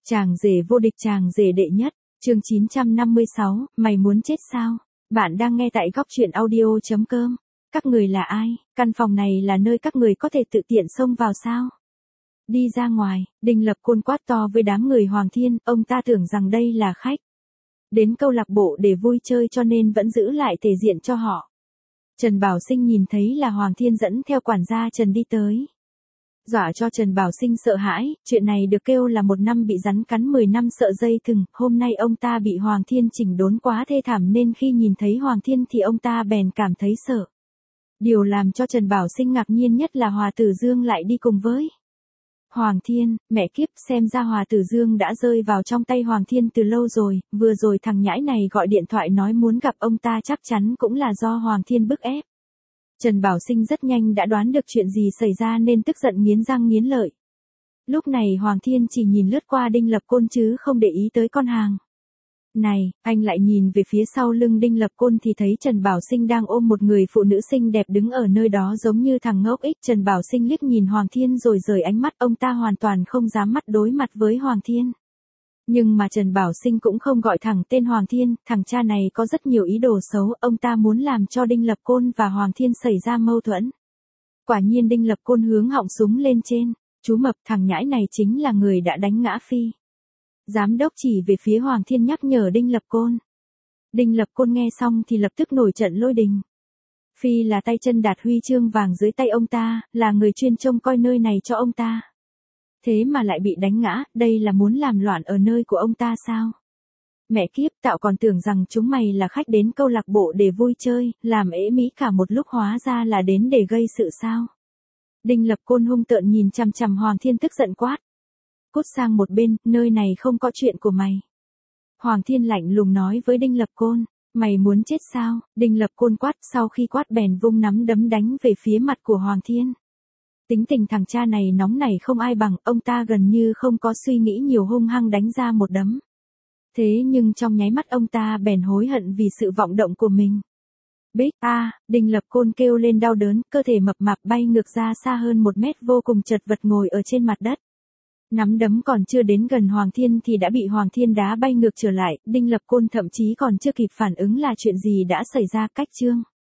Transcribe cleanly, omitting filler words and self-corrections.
Chàng rể vô địch, chàng rể đệ nhất, chương 956, mày muốn chết sao? Bạn đang nghe tại góc truyện audio.com. Các người là ai? Căn phòng này là nơi các người có thể tự tiện xông vào sao? Đi ra ngoài, Đinh Lập Côn quát to với đám người Hoàng Thiên, ông ta tưởng rằng đây là khách đến câu lạc bộ để vui chơi cho nên vẫn giữ lại thể diện cho họ. Trần Bảo Sinh nhìn thấy là Hoàng Thiên dẫn theo quản gia Trần đi tới. Dọa cho Trần Bảo Sinh sợ hãi, chuyện này được kêu là 1 năm bị rắn cắn 10 năm sợ dây thừng, hôm nay ông ta bị Hoàng Thiên chỉnh đốn quá thê thảm nên khi nhìn thấy Hoàng Thiên thì ông ta bèn cảm thấy sợ. Điều làm cho Trần Bảo Sinh ngạc nhiên nhất là Hòa Tử Dương lại đi cùng với Hoàng Thiên. Mẹ kiếp, xem ra Hòa Tử Dương đã rơi vào trong tay Hoàng Thiên từ lâu rồi, vừa rồi thằng nhãi này gọi điện thoại nói muốn gặp ông ta chắc chắn cũng là do Hoàng Thiên bức ép. Trần Bảo Sinh rất nhanh đã đoán được chuyện gì xảy ra nên tức giận nghiến răng nghiến lợi. Lúc này Hoàng Thiên chỉ nhìn lướt qua Đinh Lập Côn chứ không để ý tới con hàng này, anh lại nhìn về phía sau lưng Đinh Lập Côn thì thấy Trần Bảo Sinh đang ôm một người phụ nữ xinh đẹp đứng ở nơi đó giống như thằng ngốc ích. Trần Bảo Sinh liếc nhìn Hoàng Thiên rồi rời ánh mắt, ông ta hoàn toàn không dám mắt đối mặt với Hoàng Thiên. Nhưng mà Trần Bảo Sinh cũng không gọi thẳng tên Hoàng Thiên, thằng cha này có rất nhiều ý đồ xấu, ông ta muốn làm cho Đinh Lập Côn và Hoàng Thiên xảy ra mâu thuẫn. Quả nhiên Đinh Lập Côn hướng họng súng lên trên, chú Mập, thằng nhãi này chính là người đã đánh ngã Phi. Giám đốc chỉ về phía Hoàng Thiên nhắc nhở Đinh Lập Côn. Đinh Lập Côn nghe xong thì lập tức nổi trận lôi đình. Phi là tay chân đạt huy chương vàng dưới tay ông ta, là người chuyên trông coi nơi này cho ông ta. Thế mà lại bị đánh ngã, đây là muốn làm loạn ở nơi của ông ta sao? Mẹ kiếp, tao còn tưởng rằng chúng mày là khách đến câu lạc bộ để vui chơi, làm ễ mỹ cả một lúc hóa ra là đến để gây sự sao? Đinh Lập Côn hung tợn nhìn chằm chằm Hoàng Thiên tức giận quát. Cút sang một bên, nơi này không có chuyện của mày. Hoàng Thiên lạnh lùng nói với Đinh Lập Côn, mày muốn chết sao? Đinh Lập Côn quát, sau khi quát bèn vung nắm đấm đánh về phía mặt của Hoàng Thiên. Tính tình thằng cha này nóng nảy không ai bằng, ông ta gần như không có suy nghĩ nhiều hung hăng đánh ra một đấm. Thế nhưng trong nháy mắt ông ta bèn hối hận vì sự vọng động của mình. Bích Đinh Lập Côn kêu lên đau đớn, cơ thể mập mạp bay ngược ra xa hơn 1 mét vô cùng chật vật ngồi ở trên mặt đất. Nắm đấm còn chưa đến gần Hoàng Thiên thì đã bị Hoàng Thiên đá bay ngược trở lại, Đinh Lập Côn thậm chí còn chưa kịp phản ứng là chuyện gì đã xảy ra. Cách chương